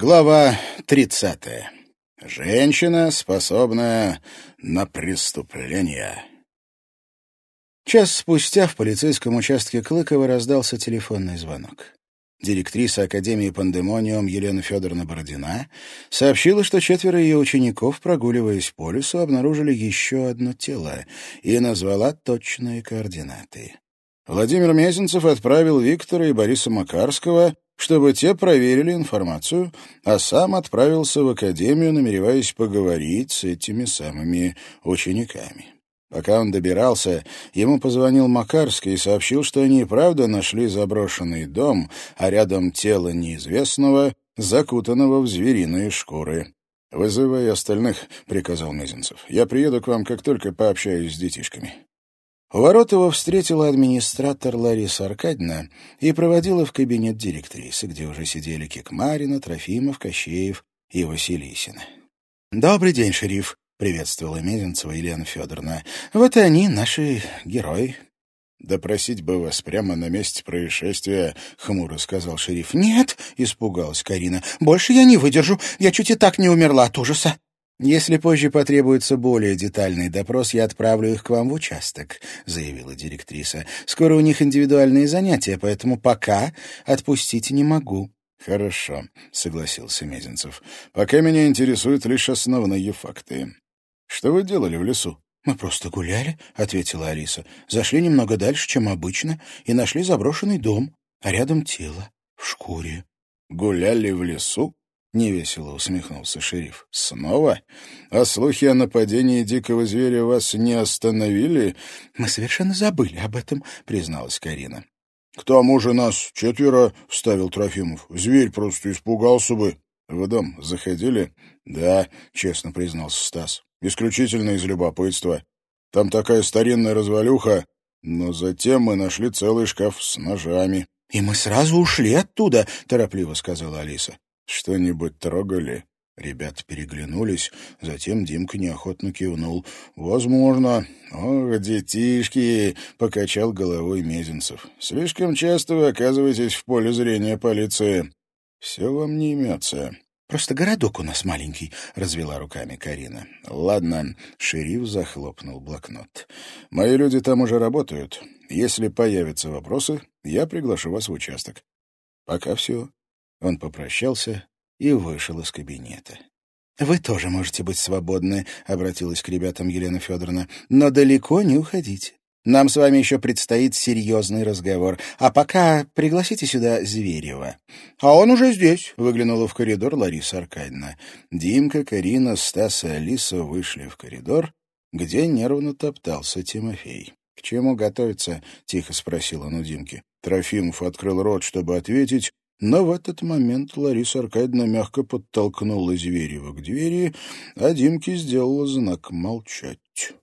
Глава 30. Женщина, способная на преступление. Час спустя в полицейском участке Клыкова раздался телефонный звонок. Директриса Академии Пандемониум Елена Федоровна Бородина сообщила, что 4 ее учеников, прогуливаясь по лесу, обнаружили еще одно тело и назвала точные координаты. Владимир Мезенцев отправил Виктора и Бориса Макарского, чтобы те проверили информацию, а сам отправился в академию, намереваясь поговорить с этими самыми учениками. Пока он добирался, ему позвонил Макарский и сообщил, что они и правда нашли заброшенный дом, а рядом тело неизвестного, закутанного в звериные шкуры. «Вызывай остальных», — приказал Мезенцев. «Я приеду к вам, как только пообщаюсь с детишками». У ворот его встретила администратор Лариса Аркадьевна и проводила в кабинет директрисы, где уже сидели Кикмарина, Трофимов, Кощеев и Василисина. «Добрый день, шериф», — приветствовала Мезенцева Елена Федоровна. «Вот и они, наши герои». «Допросить бы вас прямо на месте происшествия», — хмуро сказал шериф. «Нет», — испугалась Карина, — «больше я не выдержу. Я чуть и так не умерла от ужаса». «Если позже потребуется более детальный допрос, я отправлю их к вам в участок», — заявила директриса. «Скоро у них индивидуальные занятия, поэтому пока отпустить не могу». «Хорошо», — согласился Мезенцев. «Пока меня интересуют лишь основные факты. Что вы делали в лесу?» «Мы просто гуляли», — ответила Алиса. «Зашли немного дальше, чем обычно, и нашли заброшенный дом, а рядом тело в шкуре». «Гуляли в лесу?» — невесело усмехнулся шериф. «Снова? А слухи о нападении дикого зверя вас не остановили?» «Мы совершенно забыли об этом», — призналась Карина. «К тому же нас 4, — вставил Трофимов. Зверь просто испугался бы». «В дом заходили?» «Да», — честно признался Стас. «Исключительно из любопытства. Там такая старинная развалюха, но затем мы нашли целый шкаф с ножами». «И мы сразу ушли оттуда», — торопливо сказала Алиса. «Что-нибудь трогали?» Ребята переглянулись, затем Димка неохотно кивнул. «Возможно». «Ох, детишки!» — покачал головой Мезенцев. «Слишком часто вы оказываетесь в поле зрения полиции. Все вам не имется». «Просто городок у нас маленький», — развела руками Карина. «Ладно», — шериф захлопнул блокнот. «Мои люди там уже работают. Если появятся вопросы, я приглашу вас в участок. Пока все». Он попрощался и вышел из кабинета. «Вы тоже можете быть свободны», — обратилась к ребятам Елена Федоровна. «Но далеко не уходите. Нам с вами еще предстоит серьезный разговор. А пока пригласите сюда Зверева». «А он уже здесь», — выглянула в коридор Лариса Аркадьевна. Димка, Карина, Стас и Алиса вышли в коридор, где нервно топтался Тимофей. «К чему готовиться?» — тихо спросил он у Димки. Трофимов открыл рот, чтобы ответить, но в этот момент Лариса Аркадьевна мягко подтолкнула Зверева к двери, а Димке сделала знак молчать.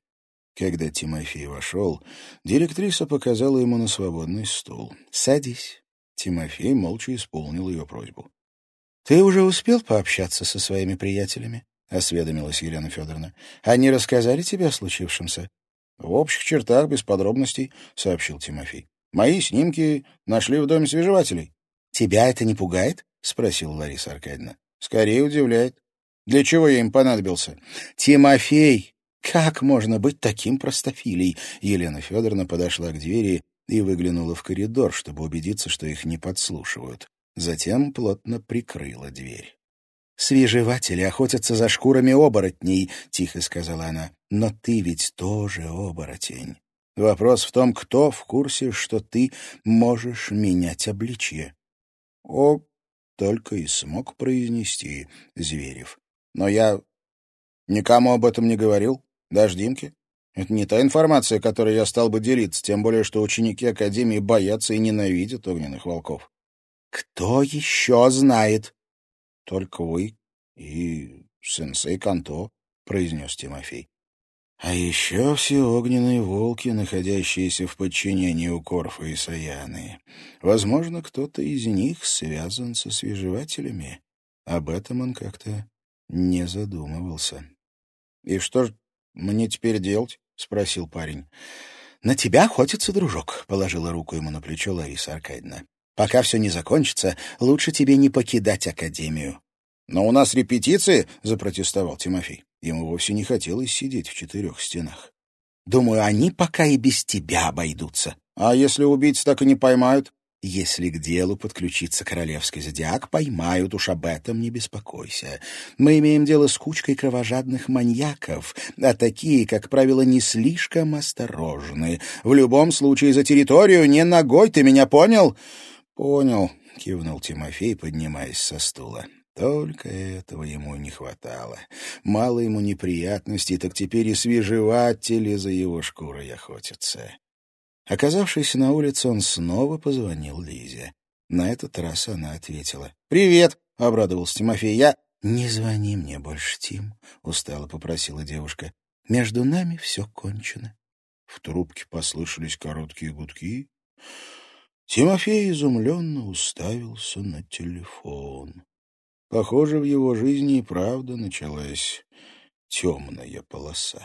Когда Тимофей вошел, директриса показала ему на свободный стул. «Садись». Тимофей молча исполнил ее просьбу. «Ты уже успел пообщаться со своими приятелями?» — осведомилась Елена Федоровна. «Они рассказали тебе о случившемся?» «В общих чертах, без подробностей», — сообщил Тимофей. «Мои снимки нашли в доме свежевателей». «Тебя это не пугает?» — спросила Лариса Аркадьевна. «Скорее удивляет. Для чего я им понадобился?» «Тимофей, как можно быть таким простофилей?» Елена Федоровна подошла к двери и выглянула в коридор, чтобы убедиться, что их не подслушивают. Затем плотно прикрыла дверь. «Свежеватели охотятся за шкурами оборотней», — тихо сказала она. «Но ты ведь тоже оборотень. Вопрос в том, кто в курсе, что ты можешь менять обличье». «О!» — только и смог произнести Зверев. «Но я никому об этом не говорил, даже Димке. Это не та информация, которой я стал бы делиться, тем более, что ученики Академии боятся и ненавидят огненных волков». «Кто еще знает?» «Только вы и сенсей Канто», — произнес Тимофей. «А еще все огненные волки, находящиеся в подчинении у Корфа и Саяны. Возможно, кто-то из них связан со свежевателями. Об этом он как-то не задумывался». «И что ж мне теперь делать?» — спросил парень. «На тебя охотится дружок», — положила руку ему на плечо Лариса Аркадьевна. «Пока все не закончится, лучше тебе не покидать Академию. «Но у нас репетиции», — запротестовал Тимофей. Ему вовсе не хотелось сидеть в 4 стенах. «Думаю, они пока и без тебя обойдутся. А если убийц так и не поймают?» «Если к делу подключится королевский зодиак, поймают, уж об этом не беспокойся. Мы имеем дело с кучкой кровожадных маньяков, а такие, как правило, не слишком осторожны. В любом случае за территорию не ногой, ты меня понял?» «Понял», — кивнул Тимофей, поднимаясь со стула. Только этого ему не хватало. Мало ему неприятностей, так теперь и свежеватели за его шкурой охотятся. Оказавшись на улице, он снова позвонил Лизе. На этот раз она ответила. «Привет!» — обрадовался Тимофей. «Я...» «Не звони мне больше, Тим», — устало попросила девушка. «Между нами все кончено». В трубке послышались короткие гудки. Тимофей изумленно уставился на телефон. Похоже, в его жизни и правда началась темная полоса.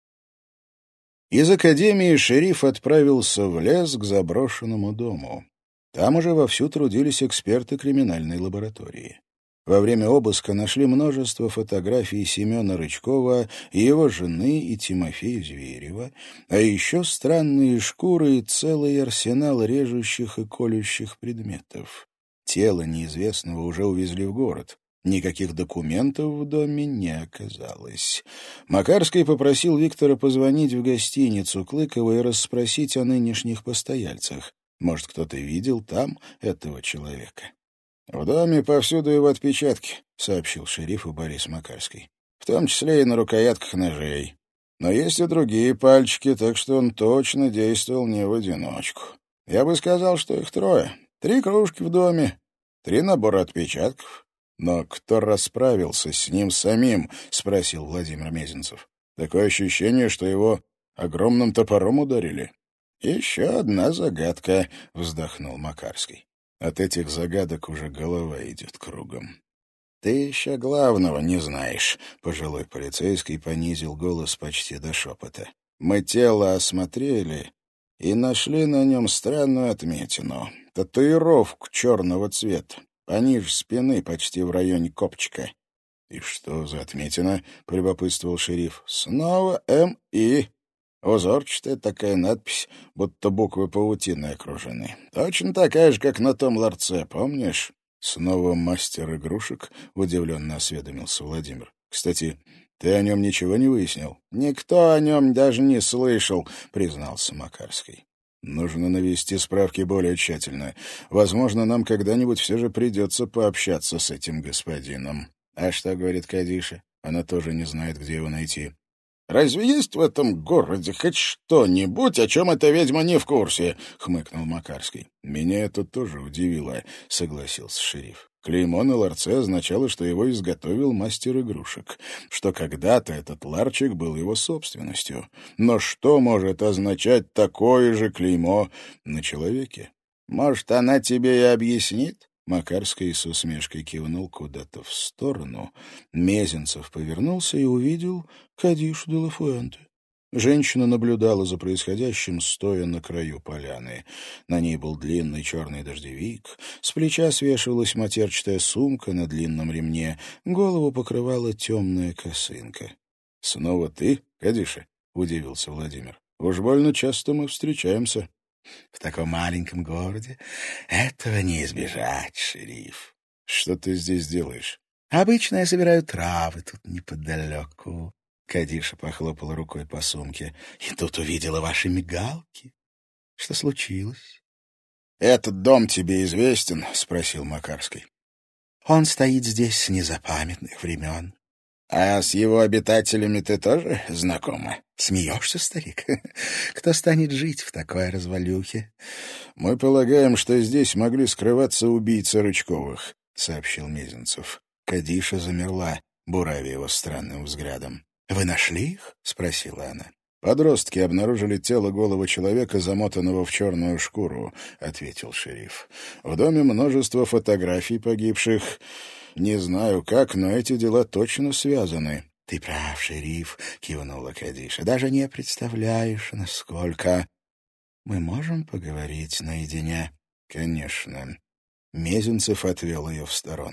Из академии шериф отправился в лес к заброшенному дому. Там уже вовсю трудились эксперты криминальной лаборатории. Во время обыска нашли множество фотографий Семена Рычкова и его жены и Тимофея Зверева, а еще странные шкуры и целый арсенал режущих и колющих предметов. Тело неизвестного уже увезли в город. Никаких документов в доме не оказалось. Макарский попросил Виктора позвонить в гостиницу Клыкова и расспросить о нынешних постояльцах. Может, кто-то видел там этого человека. «В доме повсюду его отпечатки», — сообщил шерифу Борис Макарский. «В том числе и на рукоятках ножей. Но есть и другие пальчики, так что он точно действовал не в одиночку. Я бы сказал, что их 3. 3 кружки в доме, 3 набора отпечатков». «Но кто расправился с ним самим?» — спросил Владимир Мезенцев. «Такое ощущение, что его огромным топором ударили». «Еще одна загадка», — вздохнул Макарский. «От этих загадок уже голова идет кругом». «Ты еще главного не знаешь», — пожилой полицейский понизил голос почти до шепота. «Мы тело осмотрели и нашли на нем странную отметину. Татуировку черного цвета. Пониже спины, почти в районе копчика». «И что за отметина?» — полюбопытствовал шериф. «Снова М.И. Узорчатая такая надпись, будто буквы паутины окружены. Точно такая же, как на том ларце, помнишь?» «Снова мастер игрушек?» — удивленно осведомился Владимир. «Кстати, ты о нем ничего не выяснил?» «Никто о нем даже не слышал», — признался Макарский. «Нужно навести справки более тщательно. Возможно, нам когда-нибудь все же придется пообщаться с этим господином». «А что, — говорит Кадиша, — она тоже не знает, где его найти». «Разве есть в этом городе хоть что-нибудь, о чем эта ведьма не в курсе?» — хмыкнул Макарский. «Меня это тоже удивило», — согласился шериф. Клеймо на ларце означало, что его изготовил мастер игрушек, что когда-то этот ларчик был его собственностью. Но что может означать такое же клеймо на человеке? «Может, она тебе и объяснит?» Макарский с усмешкой кивнул куда-то в сторону. Мезенцев повернулся и увидел Кадишу де ла Фуэнте. Женщина наблюдала за происходящим, стоя на краю поляны. На ней был длинный черный дождевик, с плеча свешивалась матерчатая сумка на длинном ремне, голову покрывала темная косынка. — Снова ты, Кадиша? — удивился Владимир. — Уж больно часто мы встречаемся. — В таком маленьком городе этого не избежать, шериф. — Что ты здесь делаешь? — Обычно я собираю травы тут неподалеку. Кадиша похлопала рукой по сумке. «И тут увидела ваши мигалки. Что случилось?» «Этот дом тебе известен?» — спросил Макарский. «Он стоит здесь с незапамятных времен». «А с его обитателями ты тоже знакома?» «Смеешься, старик? Кто станет жить в такой развалюхе?» «Мы полагаем, что здесь могли скрываться убийцы Рычковых», — сообщил Мезенцев. Кадиша замерла, буравя его странным взглядом. «Вы нашли их?» — спросила она. «Подростки обнаружили тело голого человека, замотанного в черную шкуру», — ответил шериф. «В доме множество фотографий погибших. Не знаю как, но эти дела точно связаны». «Ты прав, шериф», — кивнула Кадиша. «Даже не представляешь, насколько...» «Мы можем поговорить наедине?» «Конечно». Мезенцев отвел ее в сторонку.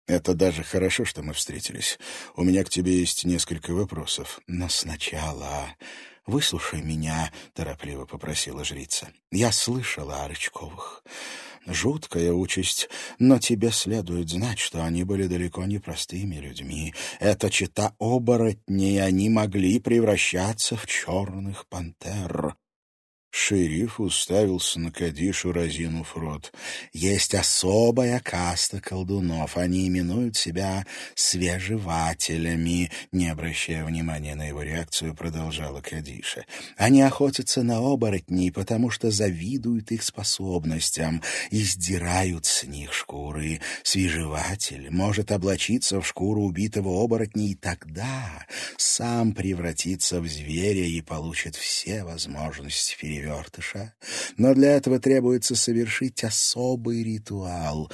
Это даже хорошо, что мы встретились. У меня к тебе есть несколько вопросов. Но сначала выслушай меня, — торопливо попросила жрица. Я слышала о Рычковых. Жуткая участь, но тебе следует знать, что они были далеко не простыми людьми. Это чета оборотней, они могли превращаться в черных пантер. Шериф уставился на Кадишу, разинув рот. Есть особая каста колдунов. Они именуют себя свежевателями. Не обращая внимания на его реакцию, продолжала Кадиша. Они охотятся на оборотней, потому что завидуют их способностям и сдирают с них шкуры. Свежеватель может облачиться в шкуру убитого оборотня и тогда сам превратиться в зверя и получит все возможности перевертыша. Но для этого требуется совершить особый ритуал.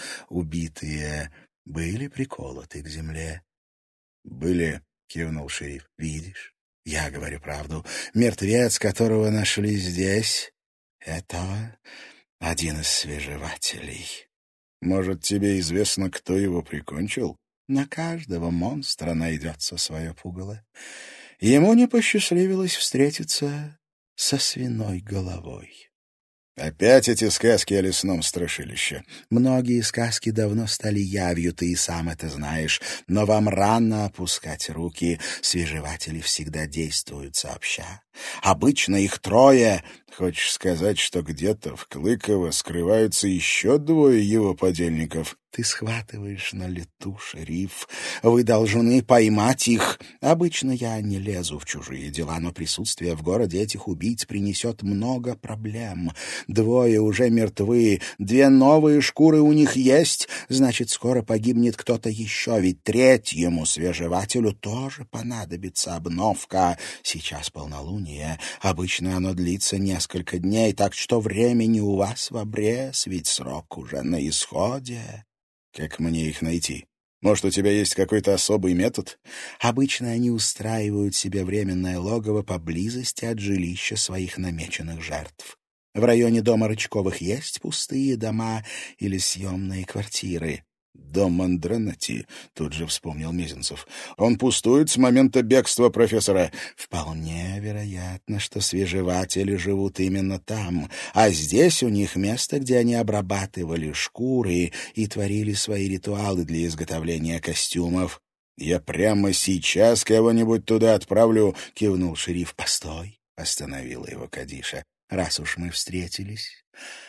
Убитые были приколоты к земле. «Были», — кивнул шериф. «Видишь, я говорю правду. Мертвец, которого нашли здесь, — это один из свежевателей». «Может, тебе известно, кто его прикончил?» На каждого монстра найдется свое пугало. Ему не посчастливилось встретиться со свиной головой. «Опять эти сказки о лесном страшилище?» Многие сказки давно стали явью, ты и сам это знаешь, но вам рано опускать руки. Свежеватели всегда действуют сообща. Обычно их трое. «Хочешь сказать, что где-то в Клыково скрываются еще двое его подельников?» Ты схватываешь на лету, шериф. Вы должны поймать их. Обычно я не лезу в чужие дела, но присутствие в городе этих убийц принесет много проблем. Двое уже мертвы, 2 новые шкуры у них есть, значит, скоро погибнет кто-то еще, ведь третьему свежевателю тоже понадобится обновка. Сейчас полнолуние, обычно оно длится несколько дней, так что времени у вас в обрез, ведь срок уже на исходе. «Как мне их найти? Может, у тебя есть какой-то особый метод?» Обычно они устраивают себе временное логово поблизости от жилища своих намеченных жертв. В районе дома Рычковых есть пустые дома или съемные квартиры. «Дом Андронати», — тут же вспомнил Мезенцев. «Он пустует с момента бегства профессора». «Вполне вероятно, что свежеватели живут именно там, а здесь у них место, где они обрабатывали шкуры и творили свои ритуалы для изготовления костюмов». «Я прямо сейчас кого-нибудь туда отправлю», — кивнул шериф. «Постой», — остановила его Кадиша, — «раз уж мы встретились.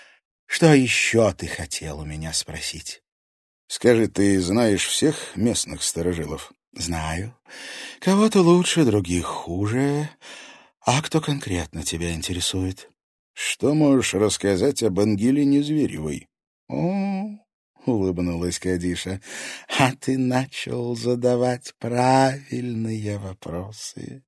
Что еще ты хотел у меня спросить?» «Скажи, ты знаешь всех местных старожилов?» «Знаю. Кого-то лучше, других хуже. А кто конкретно тебя интересует?» «Что можешь рассказать об Ангелине Зверевой?» «О, — улыбнулась Кадиша, — а ты начал задавать правильные вопросы.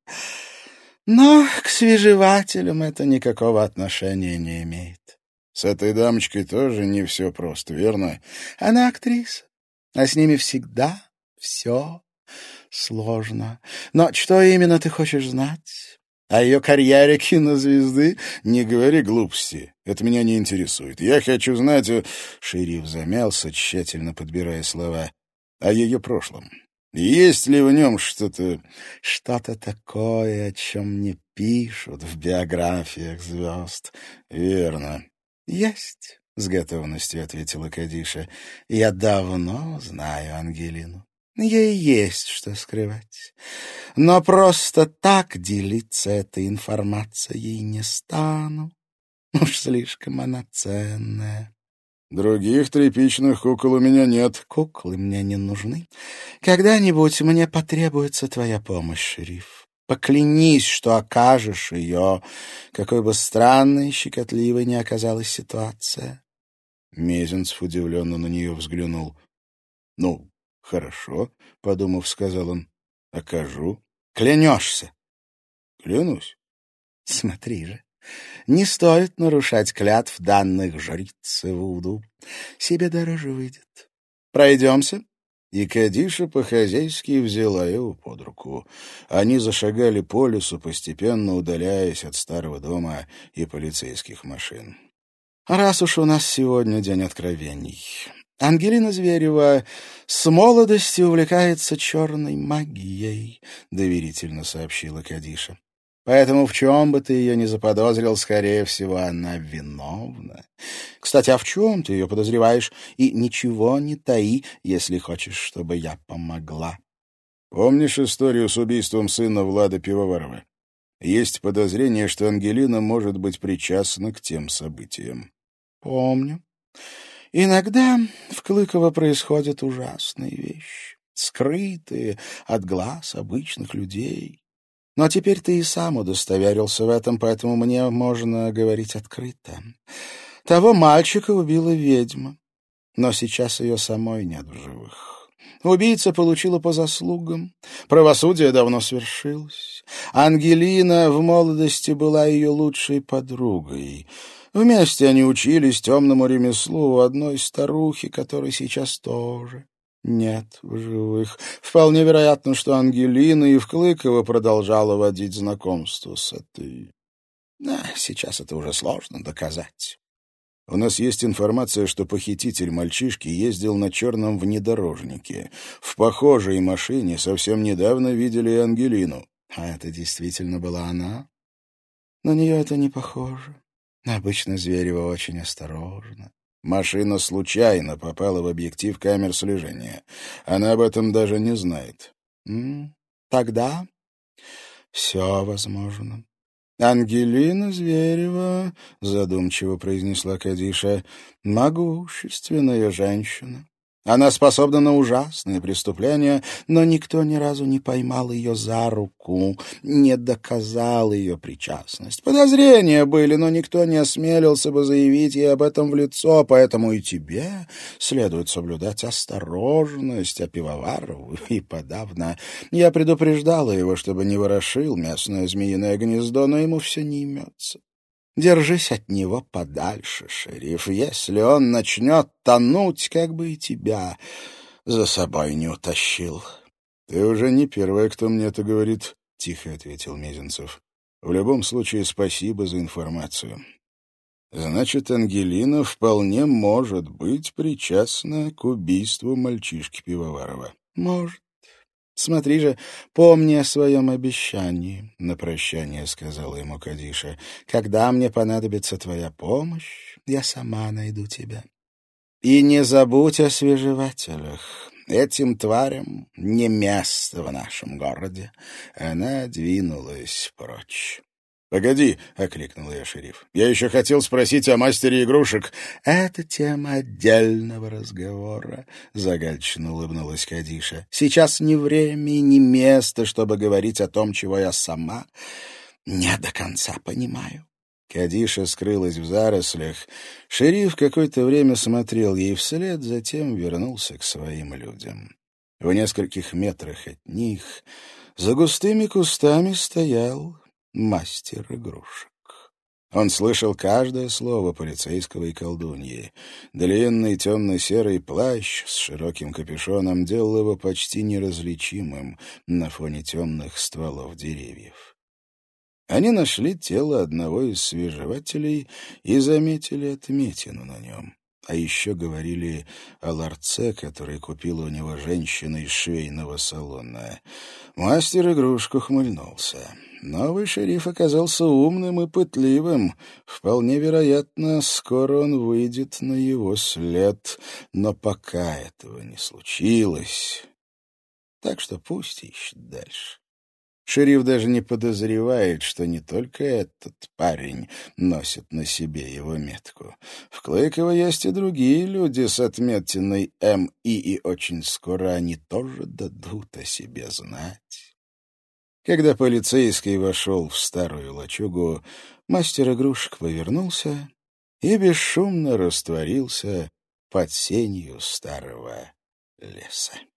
Но к свежевателям это никакого отношения не имеет». «С этой дамочкой тоже не все просто, верно?» «Она актриса, а с ними всегда все сложно. Но что именно ты хочешь знать? О ее карьере кинозвезды?» «Не говори глупости, это меня не интересует. Я хочу знать...» Шериф замялся, тщательно подбирая слова. «О ее прошлом. Есть ли в нем что-то...» «Что-то такое, о чем не пишут в биографиях звезд». «Верно». «Есть», — с готовностью ответила Кадиша. «Я давно знаю Ангелину. Ей есть что скрывать. Но просто так делиться этой информацией не стану. Уж слишком она ценная». «Других тряпичных кукол у меня нет». «Куклы мне не нужны. Когда-нибудь мне потребуется твоя помощь, шериф. Поклянись, что окажешь ее, какой бы странной и щекотливой ни оказалась ситуация». Мезенцев удивленно на нее взглянул. «Ну, хорошо», — подумав, сказал он. «Окажу». «Клянешься?» «Клянусь». «Смотри же, не стоит нарушать клятв данных жрицы Вуду. Себе дороже выйдет. Пройдемся?» И Кадиша по-хозяйски взяла его под руку. Они зашагали по лесу, постепенно удаляясь от старого дома и полицейских машин. «Раз уж у нас сегодня день откровений, Ангелина Зверева с молодости увлекается черной магией, — доверительно сообщила Кадиша. Поэтому в чем бы ты ее ни заподозрил, скорее всего, она виновна. Кстати, а в чем ты ее подозреваешь? И ничего не таи, если хочешь, чтобы я помогла. Помнишь историю с убийством сына Влада Пивоварова? Есть подозрение, что Ангелина может быть причастна к тем событиям. Помню. Иногда в Клыково происходят ужасные вещи, скрытые от глаз обычных людей. Но теперь ты и сам удостоверился в этом, поэтому мне можно говорить открыто. Того мальчика убила ведьма, но сейчас ее самой нет в живых. Убийца получила по заслугам, правосудие давно свершилось. Ангелина в молодости была ее лучшей подругой. Вместе они учились темному ремеслу у одной старухи, которой сейчас тоже нет в живых. Вполне вероятно, что Ангелина и в Клыково продолжала водить знакомство с этой. Сейчас это уже сложно доказать. У нас есть информация, что похититель мальчишки ездил на черном внедорожнике. В похожей машине совсем недавно видели и Ангелину. А это действительно была она? На нее это не похоже. Обычно Зверева очень осторожна. Машина случайно попала в объектив камер слежения. Она об этом даже не знает. Тогда все возможно. «Ангелина Зверева», — задумчиво произнесла Кадиша, — «могущественная женщина. Она способна на ужасные преступления, но никто ни разу не поймал ее за руку, не доказал ее причастность. Подозрения были, но никто не осмелился бы заявить ей об этом в лицо, поэтому и тебе следует соблюдать осторожность, а Пивоварову и подавно. Я предупреждала его, чтобы не ворошил местное змеиное гнездо, но ему все не имется. Держись от него подальше, шериф. Если он начнет тонуть, как бы и тебя за собой не утащил». «Ты уже не первая, кто мне это говорит», — тихо ответил Мезенцев. «В любом случае, спасибо за информацию. Значит, Ангелина вполне может быть причастна к убийству мальчишки Пивоварова». «Может. Смотри же, помни о своем обещании», — на прощание сказала ему Кадиша. «Когда мне понадобится твоя помощь, я сама найду тебя. И не забудь о свежевателях. Этим тварям не место в нашем городе». Она двинулась прочь. «Погоди», — окликнул ее шериф. «Я еще хотел спросить о мастере игрушек». «Это тема отдельного разговора», — загадочно улыбнулась Кадиша. «Сейчас ни время и ни место, чтобы говорить о том, чего я сама не до конца понимаю». Кадиша скрылась в зарослях. Шериф какое-то время смотрел ей вслед, затем вернулся к своим людям. В нескольких метрах от них за густыми кустами стоял мастер игрушек. Он слышал каждое слово полицейского и колдуньи. Длинный темно-серый плащ с широким капюшоном делал его почти неразличимым на фоне темных стволов деревьев. Они нашли тело одного из свежевателей и заметили отметину на нем. А еще говорили о ларце, который купила у него женщина из швейного салона. Мастер игрушку ухмыльнулся. Новый шериф оказался умным и пытливым. Вполне вероятно, скоро он выйдет на его след. Но пока этого не случилось, так что пусть ищет дальше. Шериф даже не подозревает, что не только этот парень носит на себе его метку. В Клыково есть и другие люди с отметиной МИ, и очень скоро они тоже дадут о себе знать. Когда полицейский вошел в старую лачугу, мастер игрушек повернулся и бесшумно растворился под сенью старого леса.